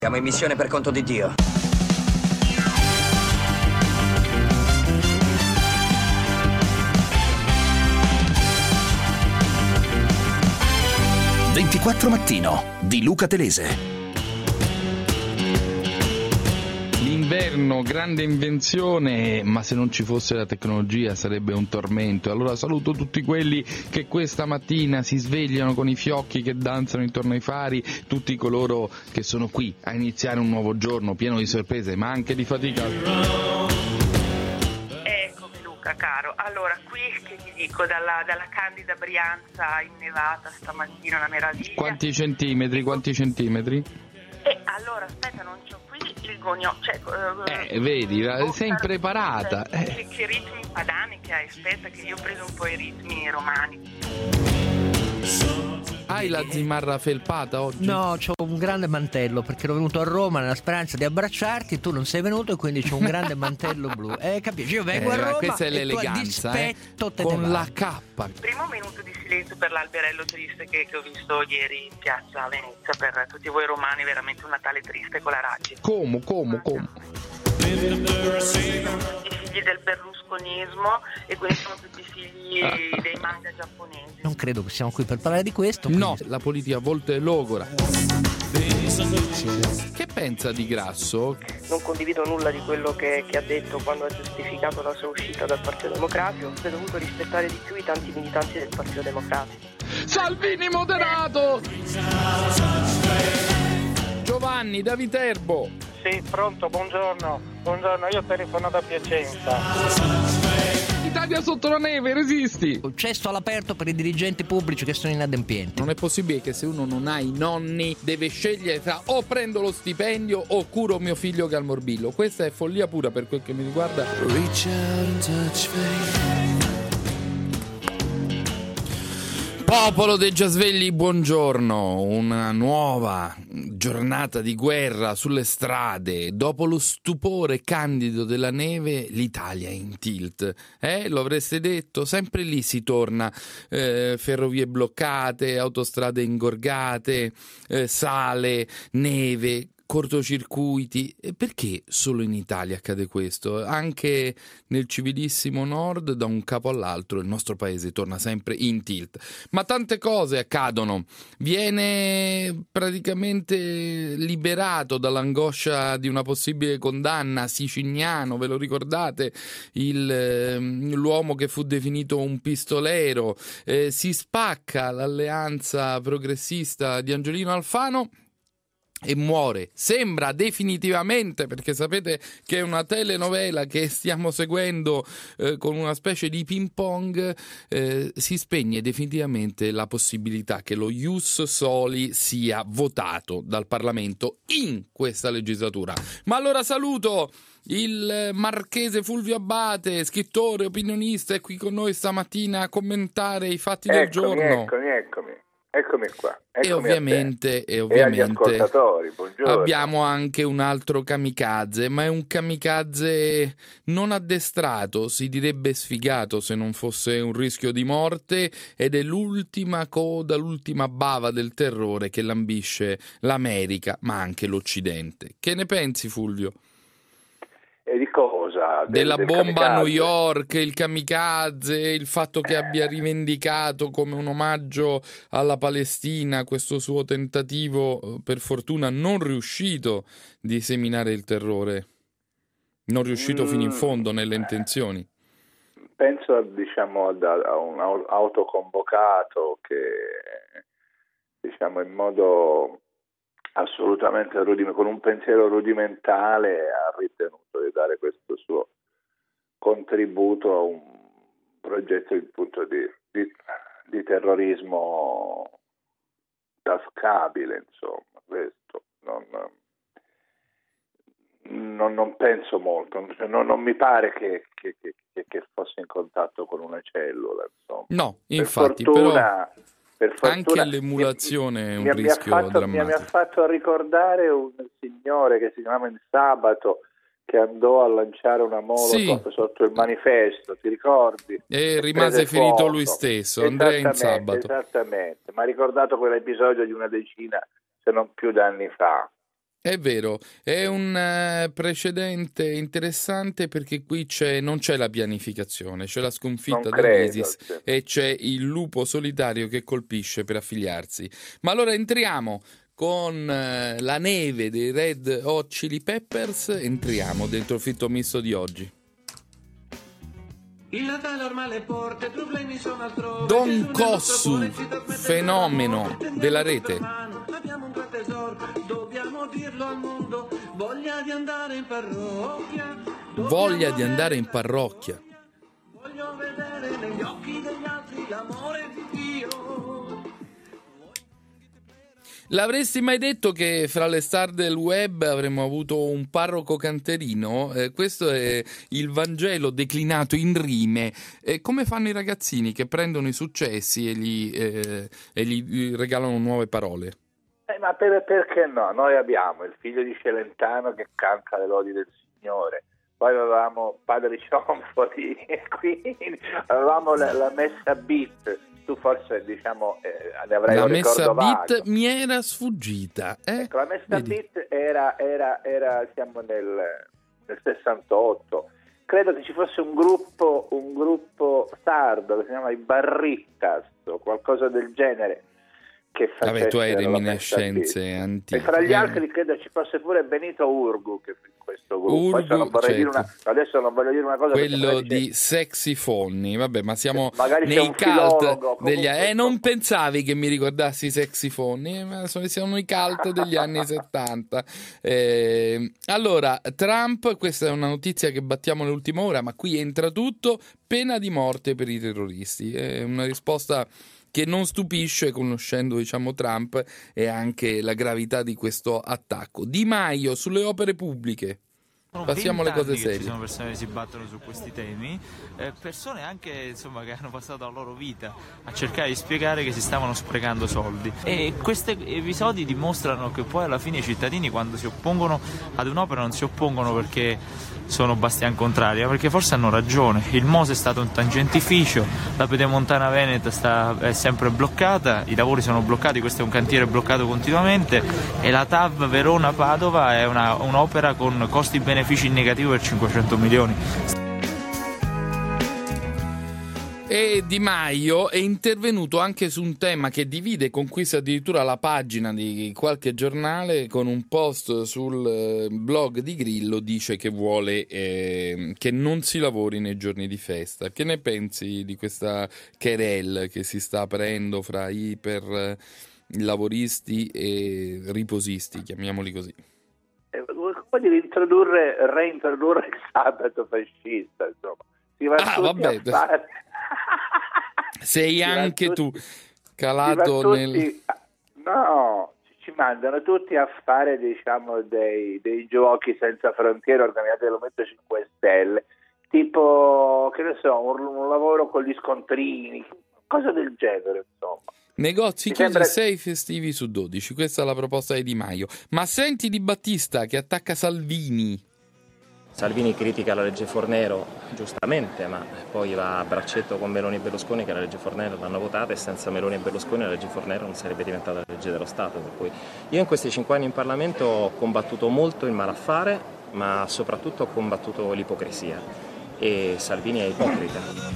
Siamo in missione per conto di Dio. «24 Mattino» di Luca Telese. L'inverno, grande invenzione, ma se non ci fosse la tecnologia sarebbe un tormento. Allora saluto tutti quelli che questa mattina si svegliano con i fiocchi che danzano intorno ai fari, tutti coloro che sono qui a iniziare un nuovo giorno pieno di sorprese, ma anche di fatica. Eccomi Luca, caro. Allora, qui che ti dico, dalla candida Brianza innevata stamattina, una meraviglia. Quanti centimetri? Allora, aspetta, non c'ho qui il gonio, vedi, sei impreparata. Che ritmi padani che hai, aspetta che io ho preso un po' i ritmi romani. Hai la zimarra felpata oggi? No, c'ho un grande mantello perché ero venuto a Roma nella speranza di abbracciarti, tu non sei venuto e quindi c'ho un grande mantello blu. Capisci? Io vengo a Roma questa è e l'eleganza, tu a dispetto te con ne la vai. K. Primo minuto di silenzio per l'alberello triste che ho visto ieri in piazza Venezia, per tutti voi romani, veramente un Natale triste con la Raggi. Come? I figli del berlusconismo, e quindi sono tutti figli dei manga giapponesi. Non credo che siamo qui per parlare di questo. No, quindi... la politica a volte è logora. Che pensa di Grasso? Non condivido nulla di quello che ha detto quando ha giustificato la sua uscita dal Partito Democratico. Avrei dovuto rispettare di più i tanti militanti del Partito Democratico. Salvini moderato! Giovanni da Viterbo. Sì, pronto, buongiorno, io telefono da Piacenza. Italia sotto la neve, resisti! Cesto all'aperto per i dirigenti pubblici che sono inadempienti. Non è possibile che se uno non ha i nonni deve scegliere tra o prendo lo stipendio o curo mio figlio che ha il morbillo. Questa è follia pura per quel che mi riguarda. Reach out and touch me. Popolo dei già svegli, buongiorno. Una nuova giornata di guerra sulle strade. Dopo lo stupore candido della neve, l'Italia è in tilt. Lo avreste detto? Sempre lì si torna. Ferrovie bloccate, autostrade ingorgate, sale, neve, cortocircuiti. E perché solo in Italia accade questo? Anche nel civilissimo nord, da un capo all'altro, il nostro paese torna sempre in tilt. Ma tante cose accadono. Viene praticamente liberato dall'angoscia di una possibile condanna Sicignano, ve lo ricordate? L'uomo che fu definito un pistolero. Si spacca l'alleanza progressista di Angiolino Alfano e muore, sembra definitivamente, perché sapete che è una telenovela che stiamo seguendo con una specie di ping pong. Si spegne definitivamente la possibilità che lo ius soli sia votato dal Parlamento in questa legislatura. Ma allora saluto il marchese Fulvio Abbate, scrittore, opinionista, è qui con noi stamattina a commentare i fatti del giorno. Eccomi qua. E ovviamente agli ascoltatori, buongiorno. Abbiamo anche un altro kamikaze, ma è un kamikaze non addestrato, si direbbe sfigato se non fosse un rischio di morte, ed è l'ultima coda, l'ultima bava del terrore che lambisce l'America, ma anche l'Occidente. Che ne pensi, Fulvio? E di cosa? Della del bomba kamikaze? a New York, il kamikaze, il fatto che abbia rivendicato come un omaggio alla Palestina questo suo tentativo, per fortuna non riuscito, di seminare il terrore, non riuscito fino in fondo nelle intenzioni. Penso a un autoconvocato che in modo assolutamente con un pensiero rudimentale ha ritenuto di dare questo suo contributo a un progetto appunto di terrorismo tascabile, insomma. Questo non penso molto, non mi pare che fosse in contatto con una cellula, insomma. No, infatti, per fortuna, anche l'emulazione è un rischio drammatico. Mi ha fatto ricordare un signore che si chiamava Il Sabato, che andò a lanciare una molotov sotto il manifesto, ti ricordi? E rimase ferito lui stesso, Andrea In Sabato. Esattamente, mi ha ricordato quell'episodio di una decina, se non più, d'anni fa. È vero, è un precedente interessante perché qui non c'è la pianificazione, c'è la sconfitta dell'ISIS e c'è il lupo solitario che colpisce per affiliarsi. Ma allora entriamo con la neve dei Red Hot Chili Peppers, entriamo dentro il fritto misto di oggi. Il Natale ormai le porte, problemi sono altrove. Don Cossu, fenomeno della rete. Abbiamo un gran tesoro, dobbiamo dirlo al mondo. Voglia di andare in parrocchia. Voglia di andare in parrocchia. Voglio vedere negli occhi degli altri l'amore di Dio. L'avresti mai detto che fra le star del web avremmo avuto un parroco canterino? Questo è il Vangelo declinato in rime. Come fanno i ragazzini che prendono i successi e gli regalano nuove parole? Ma perché no? Noi abbiamo il figlio di Celentano che canta le lodi del Signore, poi avevamo Padre Cionfoli e quindi avevamo la messa beat. Tu forse ne avrai un ricordo vago. La messa beat mi era sfuggita. Ecco, la messa beat era siamo nel 68. Credo che ci fosse un gruppo sardo che si chiama i Barrittas o qualcosa del genere che facesse. Vabbè, tu hai reminiscenze antiche. E fra gli altri credo ci fosse pure Benito Urgu che questo gruppo. Adesso non voglio dire una cosa. Quello di Sexy Fonni, vabbè, ma siamo magari nei cult degli anni. Non pensavi che mi ricordassi Sexy Fonni, ma siamo i cult degli anni 70. Allora, Trump, questa è una notizia che battiamo nell'ultima ora, ma qui entra tutto, pena di morte per i terroristi. È una risposta che non stupisce, conoscendo Trump e anche la gravità di questo attacco. Di Maio sulle opere pubbliche. Passiamo alle cose serie. Ci sono persone che si battono su questi temi, persone anche che hanno passato la loro vita a cercare di spiegare che si stavano sprecando soldi, e questi episodi dimostrano che poi alla fine i cittadini, quando si oppongono ad un'opera, non si oppongono perché sono bastian contrari, ma perché forse hanno ragione. Il Mose è stato un tangentificio, la Pedemontana Veneta è sempre bloccata, i lavori sono bloccati, questo è un cantiere bloccato continuamente, e la TAV Verona-Padova è un'opera con costi-benefici in negativo per 500 milioni. E Di Maio è intervenuto anche su un tema che divide e conquista addirittura la pagina di qualche giornale. Con un post sul blog di Grillo dice che vuole che non si lavori nei giorni di festa. Che ne pensi di questa querelle che si sta aprendo fra iper lavoristi e riposisti, chiamiamoli così? Vuoi reintrodurre il sabato fascista, insomma. Si va vabbè. A fare... Sei anche tu calato nel... No, ci mandano tutti a fare dei giochi senza frontiere organizzati dal Movimento 5 Stelle, tipo, che ne so, un lavoro con gli scontrini, cosa del genere, insomma. Negozi chiusi 6 festivi su 12, questa è la proposta di Di Maio. Ma senti Di Battista che attacca Salvini. Salvini critica la legge Fornero, giustamente, ma poi va a braccetto con Meloni e Berlusconi, che la legge Fornero l'hanno votata, e senza Meloni e Berlusconi la legge Fornero non sarebbe diventata la legge dello Stato. Per cui io in questi 5 anni in Parlamento ho combattuto molto il malaffare, ma soprattutto ho combattuto l'ipocrisia, e Salvini è ipocrita.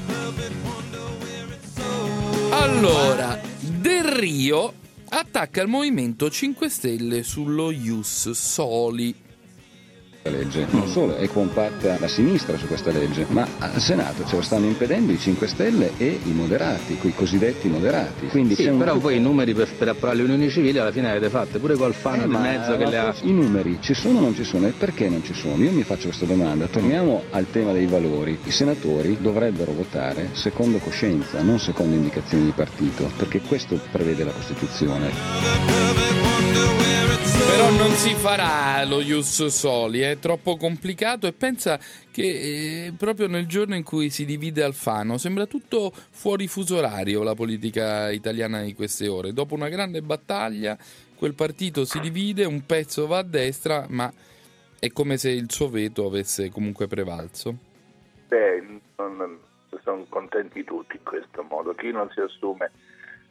Allora, Del Rio attacca il Movimento 5 Stelle sullo Ius Soli. Legge. Non solo è compatta la sinistra su questa legge, ma al Senato ce lo stanno impedendo i 5 Stelle e i moderati, quei cosiddetti moderati. Quindi sì, però voi i numeri per approvare le unioni civili alla fine avete fatto, pure col Alfano di mezzo che le ha... I numeri ci sono o non ci sono? E perché non ci sono? Io mi faccio questa domanda. Torniamo al tema dei valori. I senatori dovrebbero votare secondo coscienza, non secondo indicazioni di partito, perché questo prevede la Costituzione. Però non si farà lo Ius Soli, è troppo complicato, e pensa che proprio nel giorno in cui si divide Alfano sembra tutto fuori fuso orario la politica italiana di queste ore. Dopo una grande battaglia quel partito si divide, un pezzo va a destra, ma è come se il suo veto avesse comunque prevalso. Sono contenti tutti in questo modo. Chi non si assume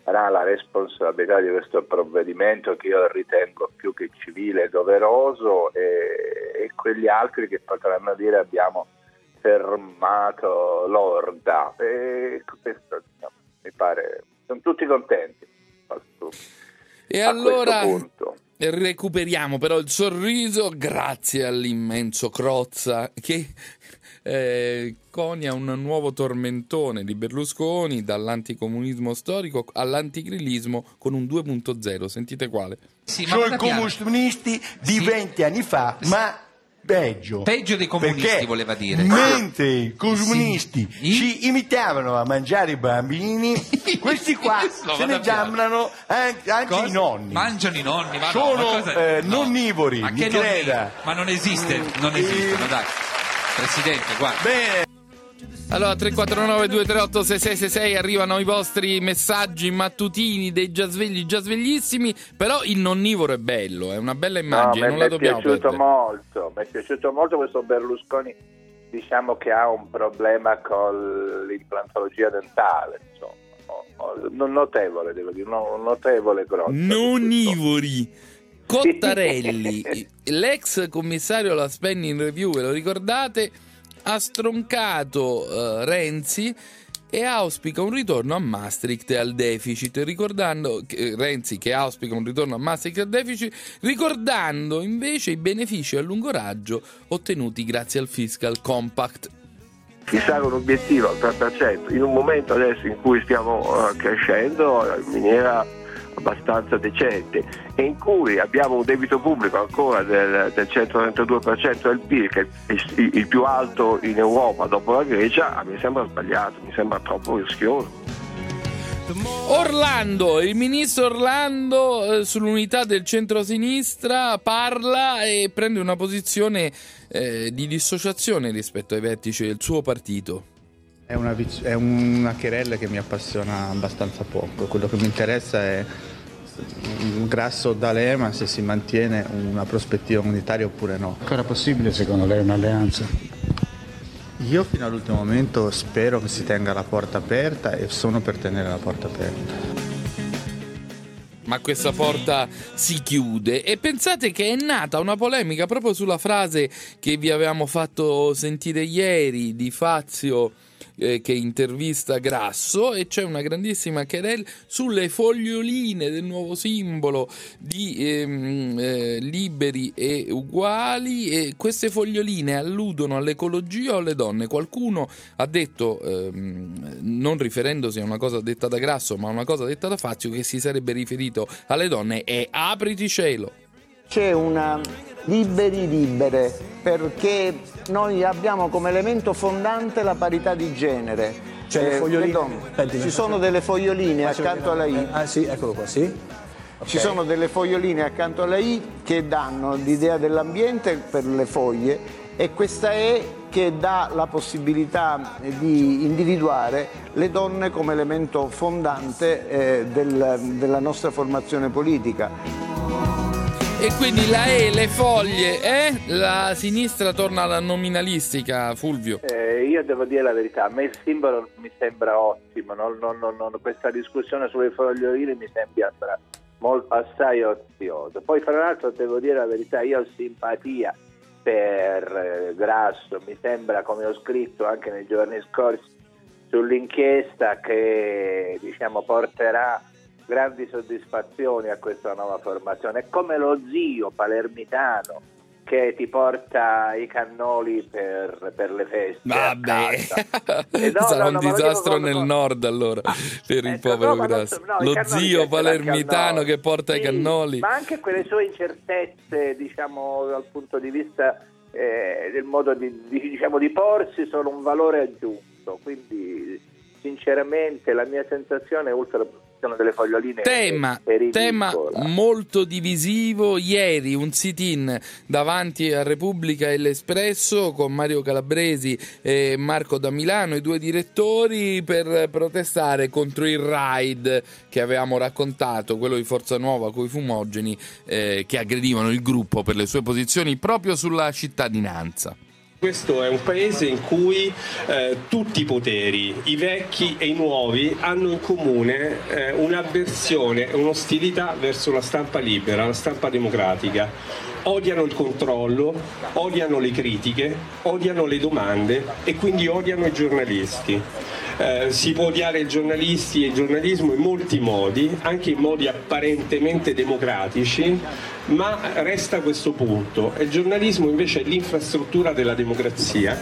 la responsabilità di questo provvedimento, che io ritengo più che civile e doveroso, e quegli altri che potranno dire abbiamo fermato l'orda, e questo mi pare, sono tutti contenti e a allora questo punto. Recuperiamo però il sorriso grazie all'immenso Crozza che conia un nuovo tormentone di Berlusconi, dall'anticomunismo storico all'antigrillismo con un 2.0. Sentite quale? Sì, ma i comunisti di 20 anni fa, ma peggio dei comunisti, perché voleva dire. Mentre i comunisti ci imitavano a mangiare i bambini, questi qua se ne giamnano anche i nonni. Mangiano i nonni, ma sono nonnivori, ma mi che creda. Ma non esistono, dai. Presidente, guarda. Bene. Allora 349-238-6666 arrivano i vostri messaggi mattutini dei già svegli, già sveglissimi, però il nonnivoro è bello, è una bella immagine, non la dobbiamo perdere. Mi è piaciuto molto questo Berlusconi, diciamo che ha un problema con l'implantologia dentale, insomma, non notevole, devo dire, un notevole grosso. Nonnivori. Cottarelli, l'ex commissario alla Spending Review, ve lo ricordate? Ha stroncato Renzi e auspica un ritorno a Maastricht e al deficit, ricordando Renzi che auspica un ritorno a Maastricht e al deficit, ricordando invece i benefici a lungo raggio ottenuti grazie al Fiscal Compact. Fissare un obiettivo al 3% in un momento adesso in cui stiamo crescendo in maniera abbastanza decente e in cui abbiamo un debito pubblico ancora del 132% del PIL, che è il più alto in Europa dopo la Grecia, mi sembra sbagliato, mi sembra troppo rischioso. Orlando, il ministro Orlando sull'unità del centrosinistra parla e prende una posizione di dissociazione rispetto ai vertici del suo partito. È una querella che mi appassiona abbastanza poco. Quello che mi interessa è Grasso D'Alema, se si mantiene una prospettiva unitaria oppure no. Ancora possibile secondo lei un'alleanza? Io fino all'ultimo momento spero che si tenga la porta aperta e sono per tenere la porta aperta. Ma questa porta si chiude e pensate che è nata una polemica proprio sulla frase che vi avevamo fatto sentire ieri di Fazio che intervista Grasso, e c'è una grandissima querela sulle foglioline del nuovo simbolo di liberi e uguali, e queste foglioline alludono all'ecologia o alle donne. Qualcuno ha detto, non riferendosi a una cosa detta da Grasso ma a una cosa detta da Fazio, che si sarebbe riferito alle donne, e apriti cielo. C'è una libere, perché noi abbiamo come elemento fondante la parità di genere. Cioè le foglioline. Ci sono delle foglioline accanto alla I. Sì, eccolo qua, sì. Okay. Ci sono delle foglioline accanto alla I che danno l'idea dell'ambiente per le foglie, e questa è che dà la possibilità di individuare le donne come elemento fondante della nostra formazione politica. E quindi la E, le foglie, la sinistra torna alla nominalistica, Fulvio. Io devo dire la verità, a me il simbolo mi sembra ottimo, questa discussione sulle foglioline mi sembra assai oziosa. Poi fra l'altro devo dire la verità, io ho simpatia per Grasso, mi sembra, come ho scritto anche nei giorni scorsi sull'inchiesta, che diciamo porterà grandi soddisfazioni a questa nuova formazione. È come lo zio palermitano che ti porta i cannoli per le feste. Vabbè, sarà un disastro nel nord allora per il povero Grasso. Lo zio palermitano che porta i cannoli. Ma anche quelle sue incertezze, diciamo, dal punto di vista del modo di porsi, sono un valore aggiunto. Quindi sinceramente la mia sensazione è delle foglioline tema molto divisivo. Ieri un sit-in davanti a Repubblica e l'Espresso con Mario Calabresi e Marco da Milano, i due direttori, per protestare contro il raid che avevamo raccontato, quello di Forza Nuova coi fumogeni che aggredivano il gruppo per le sue posizioni proprio sulla cittadinanza. Questo è un paese in cui tutti i poteri, i vecchi e i nuovi, hanno in comune un'avversione, un'ostilità verso la stampa libera, la stampa democratica. Odiano il controllo, odiano le critiche, odiano le domande e quindi odiano i giornalisti. Si può odiare i giornalisti e il giornalismo in molti modi, anche in modi apparentemente democratici, ma resta questo punto. Il giornalismo invece è l'infrastruttura della democrazia.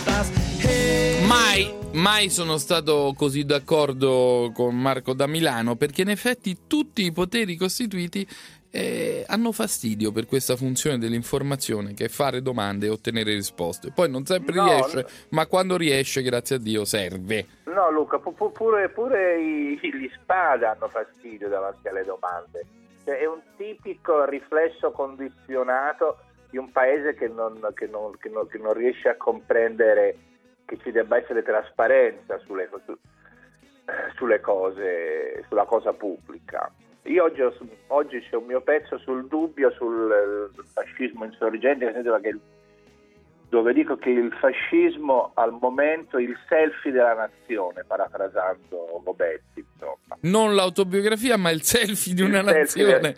Mai sono stato così d'accordo con Marco da Milano, perché in effetti tutti i poteri costituiti hanno fastidio per questa funzione dell'informazione, che è fare domande e ottenere risposte. Poi non sempre riesce, ma quando riesce, grazie a Dio, serve. No Luca, pure gli SPAD hanno fastidio davanti alle domande. Cioè, è un tipico riflesso condizionato di un paese che non riesce a comprendere che ci debba essere trasparenza sulle cose, sulla cosa pubblica. Io oggi c'è un mio pezzo sul dubbio sul fascismo insorgente, nel senso dove dico che il fascismo al momento è il selfie della nazione, parafrasando Gobetti, insomma. Non l'autobiografia, ma il selfie di una nazione.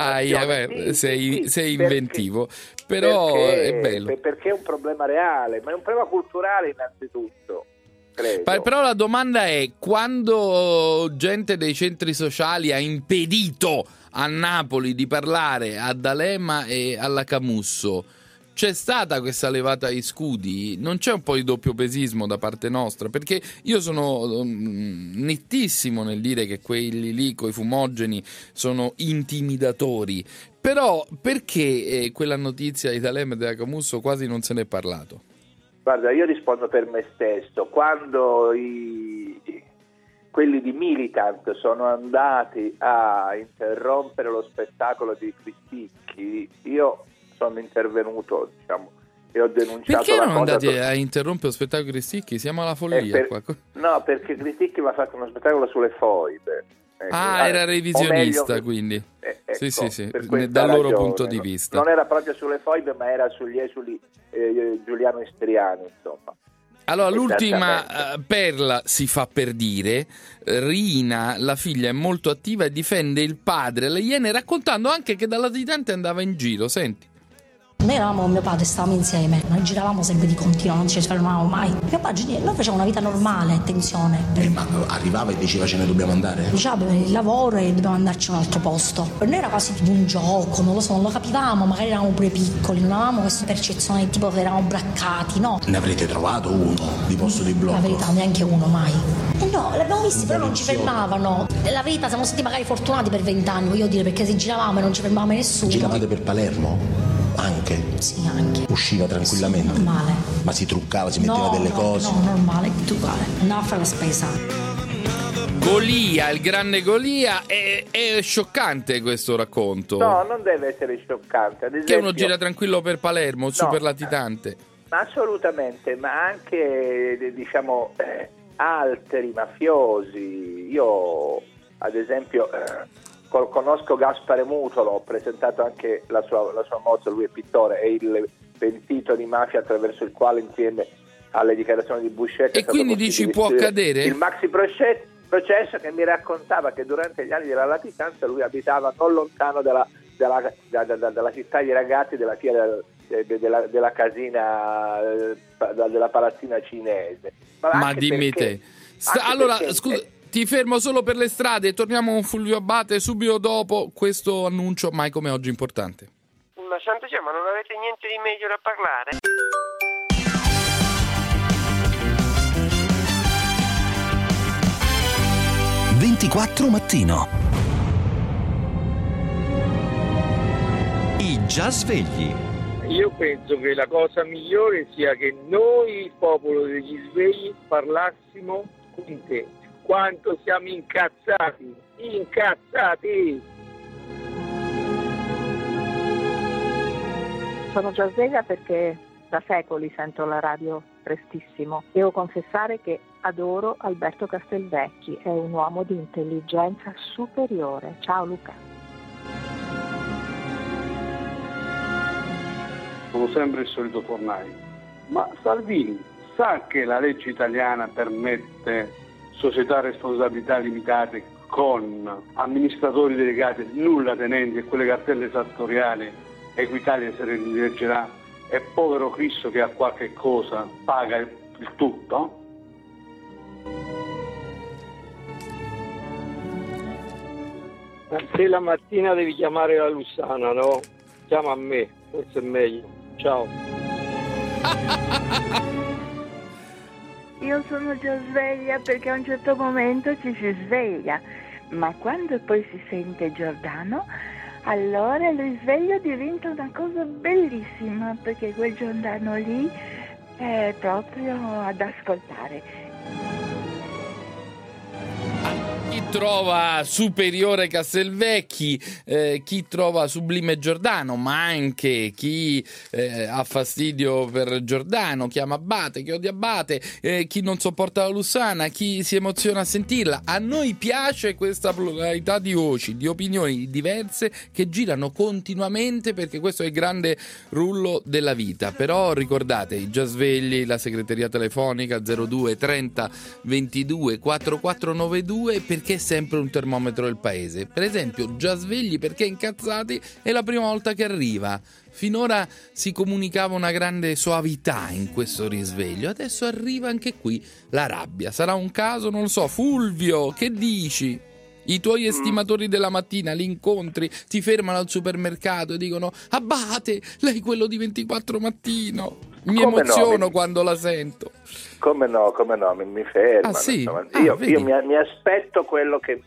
Sei inventivo, però è bello. Perché è un problema reale, ma è un problema culturale innanzitutto. Però la domanda è: quando gente dei centri sociali ha impedito a Napoli di parlare a D'Alema e alla Camusso, c'è stata questa levata ai scudi? Non c'è un po' di doppiopesismo da parte nostra? Perché io sono nettissimo nel dire che quelli lì coi fumogeni sono intimidatori, però perché quella notizia di D'Alema e della Camusso quasi non se ne è parlato? Guarda, io rispondo per me stesso. Quando quelli di Militant sono andati a interrompere lo spettacolo di Cristicchi, io sono intervenuto, diciamo, e ho denunciato. Perché erano andati a interrompere lo spettacolo di Cristicchi? Siamo alla follia qua. No, perché Cristicchi mi ha fatto uno spettacolo sulle foibe. Era revisionista, meglio, quindi ecco, sì, dal loro punto di vista. Non era proprio sulle foibe, ma era sugli esuli Giuliano Istriani, insomma. Allora, l'ultima perla si fa per dire. Rina, la figlia, è molto attiva e difende il padre alle Iene, raccontando anche che da latitante andava in giro. Senti. Noi eravamo con mio padre, stavamo insieme, noi giravamo sempre di continuo, non ci fermavamo mai. Mio padre, noi facevamo una vita normale, attenzione. Ma arrivava e diceva ce ne dobbiamo andare? Diceva il lavoro e dobbiamo andarci a un altro posto. Per noi era quasi tipo un gioco, non lo so, non lo capivamo, magari eravamo pure piccoli, non avevamo questa percezione tipo che eravamo braccati, no? Ne avrete trovato uno di posto di blocco? La verità, neanche uno mai. No, l'abbiamo visti, però non ci fermavano. La verità, siamo stati magari fortunati per 20 anni, voglio dire, perché se giravamo e non ci fermavamo nessuno. Giravate per Palermo? Anche? Sì, anche. Usciva tranquillamente? Sì, normale. Ma si truccava, si metteva delle cose? No, normale, truccare. Andava a fare la spesa. Golia, il grande Golia, è scioccante questo racconto. No, non deve essere scioccante. Ad esempio, che uno gira tranquillo per Palermo, super latitante. Assolutamente, ma anche, diciamo, altri mafiosi. Io, ad esempio... conosco Gaspare Mutolo, ho presentato anche la sua mozza, lui è pittore, è il pentito di mafia attraverso il quale, insieme alle dichiarazioni di Buscetta, e quindi dici può accadere? Il maxi processo, che mi raccontava che durante gli anni della latitanza lui abitava non lontano dalla città di ragazzi, della casina, della palazzina cinese. Ma dimmi te. Allora, scusa, ti fermo solo per le strade e torniamo con Fulvio Abbate subito dopo questo annuncio mai come oggi importante. Ma santo Dio, ma non avete niente di meglio da parlare? Mattino. I già svegli. Io penso che la cosa migliore sia che noi, il popolo degli svegli, parlassimo con te. Quanto siamo incazzati! Sono già sveglia perché da secoli sento la radio prestissimo. Devo confessare che adoro Alberto Castelvecchi, è un uomo di intelligenza superiore. Ciao Luca. Sono sempre il solito fornaio. Ma Salvini sa che la legge italiana permette società a responsabilità limitate con amministratori delegati nulla tenenti e quelle cartelle esattoriali Equitalia se ne rileggerà e povero Cristo che ha qualche cosa paga il tutto? Se la mattina devi chiamare la Lussana, no? Chiama a me, forse è meglio. Ciao. Io sono già sveglia perché a un certo momento ci si sveglia, ma quando poi si sente Giordano, allora il risveglio diventa una cosa bellissima, perché quel Giordano lì è proprio ad ascoltare. Chi trova superiore Castelvecchi, chi trova sublime Giordano, ma anche chi ha fastidio per Giordano, chiama Abate, chi odia Abate, chi non sopporta la Lussana, chi si emoziona a sentirla. A noi piace questa pluralità di voci, di opinioni diverse che girano continuamente, perché questo è il grande rullo della vita. Però ricordate, i già svegli, la segreteria telefonica 02 30 22 4492, perché è sempre un termometro del paese. Per esempio, già svegli perché incazzati è la prima volta che arriva. Finora si comunicava una grande soavità in questo risveglio, adesso arriva anche qui la rabbia. Sarà un caso? Non lo so. Fulvio, che dici? I tuoi estimatori della mattina li incontri, ti fermano al supermercato e dicono: Abate, lei quello di 24 Mattino. Mi emoziono quando la sento. Come no, mi fermano. Ah, sì? Io mi aspetto quello che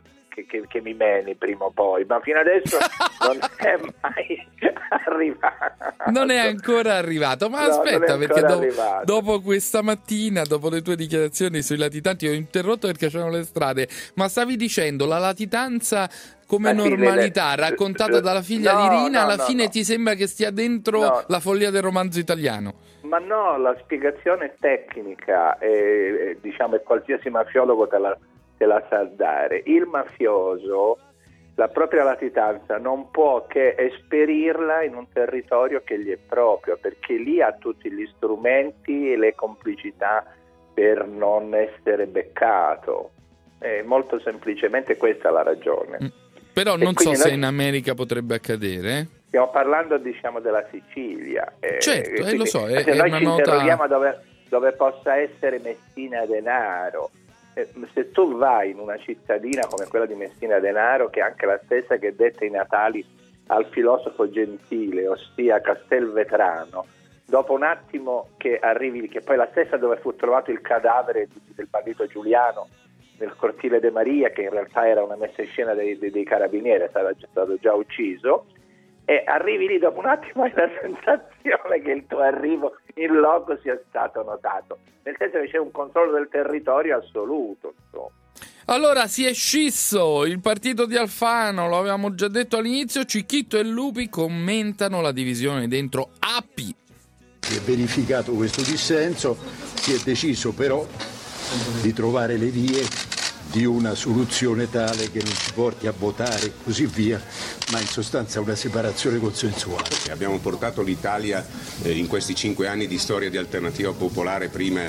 mi meni prima o poi, ma fino adesso non è mai arrivato. Non è ancora arrivato, ma no, aspetta, perché dopo questa mattina, dopo le tue dichiarazioni sui latitanti, ho interrotto perché c'erano le strade, ma stavi dicendo la latitanza come normalità raccontata dalla figlia di Rina, alla fine ti sembra che stia dentro la follia del romanzo italiano? Ma no, la spiegazione tecnica, diciamo, e qualsiasi mafiologo te la sa dare. Il mafioso, la propria latitanza non può che esperirla in un territorio che gli è proprio, perché lì ha tutti gli strumenti e le complicità per non essere beccato. Molto semplicemente questa è la ragione. Però non so se in America potrebbe accadere. Stiamo parlando, diciamo, della Sicilia. Certo, quindi, lo so, è se noi una ci nota... interroghiamo dove possa essere Messina Denaro, se tu vai in una cittadina come quella di Messina Denaro, che è anche la stessa che dette i natali al filosofo Gentile, ossia Castelvetrano, dopo un attimo che arrivi, che poi è la stessa dove fu trovato il cadavere del bandito Giuliano nel cortile De Maria, che in realtà era una messa in scena dei carabinieri, era stato già ucciso, e arrivi lì, dopo un attimo hai la sensazione che il tuo arrivo in loco sia stato notato, nel senso che c'è un controllo del territorio assoluto, insomma. Allora si è scisso il partito di Alfano, lo avevamo già detto all'inizio. Cicchitto e Lupi commentano la divisione dentro API. Si è verificato questo dissenso, si è deciso però di trovare le vie di una soluzione tale che non ci porti a votare e così via, ma in sostanza una separazione consensuale. Abbiamo portato l'Italia in questi 5 anni di storia di Alternativa Popolare, prima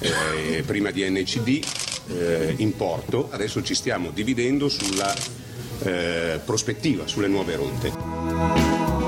di NCD, in porto. Adesso ci stiamo dividendo sulla prospettiva, sulle nuove rotte.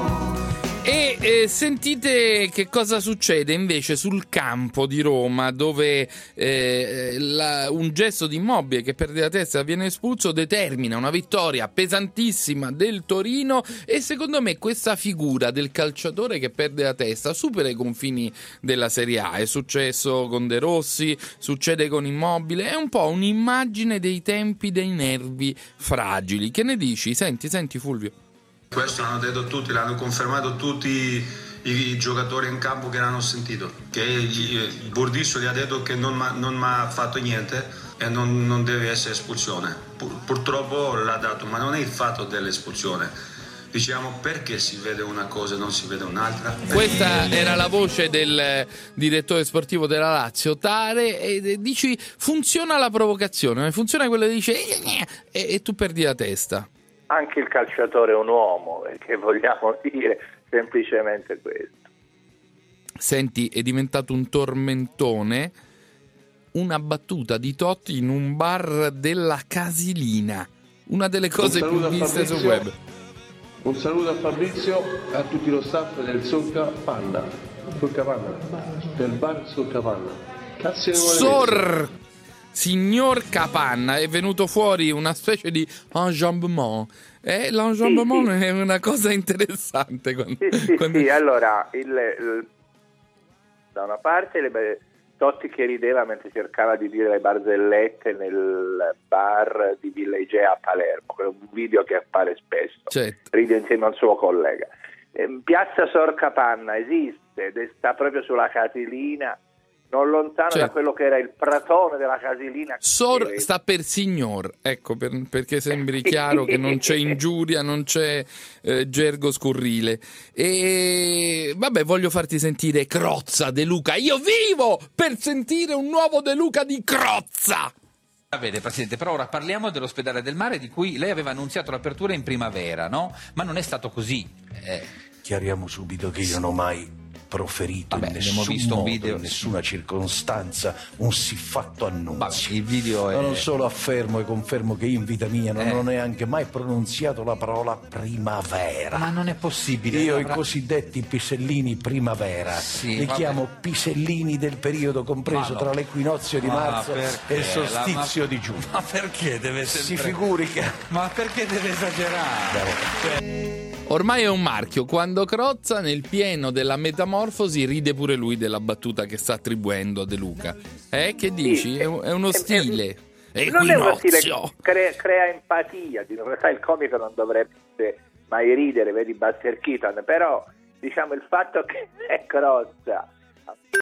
E sentite che cosa succede invece sul campo di Roma, dove un gesto di Immobile che perde la testa, viene espulso, determina una vittoria pesantissima del Torino. E secondo me questa figura del calciatore che perde la testa supera i confini della Serie A. È successo con De Rossi, succede con Immobile, è un po' un'immagine dei tempi dei nervi fragili. Che ne dici? Senti Fulvio. Questo l'hanno detto tutti, l'hanno confermato tutti i giocatori in campo che l'hanno sentito, che Burdisso gli ha detto che non mi ha fatto niente e non deve essere espulsione. Purtroppo l'ha dato, ma non è il fatto dell'espulsione. Diciamo, perché si vede una cosa e non si vede un'altra. Questa era la voce del direttore sportivo della Lazio, Tare, e dici funziona la provocazione, funziona quello che dice e tu perdi la testa. Anche il calciatore è un uomo, che vogliamo dire semplicemente questo. Senti, è diventato un tormentone una battuta di Totti in un bar della Casilina, una delle cose più viste sul web. Un saluto a Fabrizio e a tutti lo staff del Socca Panna, del bar Socca Panna. Signor Capanna, è venuto fuori una specie di enjambement. L'enjambement è una cosa interessante. Sì, allora, da una parte Totti che rideva mentre cercava di dire le barzellette nel bar di Villa Igea a Palermo, è un video che appare spesso, certo. Ride insieme al suo collega. Piazza Sor Capanna esiste ed sta proprio sulla Casilina, non lontano da quello che era il pratone della Casilina. Sor sta per signor, ecco, perché sembri chiaro che non c'è ingiuria, non c'è gergo scurrile. E vabbè, voglio farti sentire Crozza, De Luca. Io vivo per sentire un nuovo De Luca di Crozza. Vede, Presidente, però ora parliamo dell'ospedale del mare di cui lei aveva annunziato l'apertura in primavera, no? Ma non è stato così. Chiariamo subito che io non ho mai proferito in nessun modo, in nessuna circostanza un siffatto annunzio. Il video è... Non solo affermo e confermo che io in vita mia non ho neanche mai pronunziato la parola primavera. Ma non è possibile. Io i cosiddetti pisellini primavera li chiamo pisellini del periodo compreso tra l'equinozio di marzo e il solstizio di giugno. Ma perché deve sempre... Si figuri che... Ma perché deve esagerare? Ormai è un marchio, quando Crozza nel pieno della metamorfosi ride pure lui della battuta che sta attribuendo a De Luca. Che dici? È uno stile. Non è uno stile, crea empatia, in realtà il comico non dovrebbe mai ridere, vedi Buster Keaton, però diciamo il fatto che è Crozza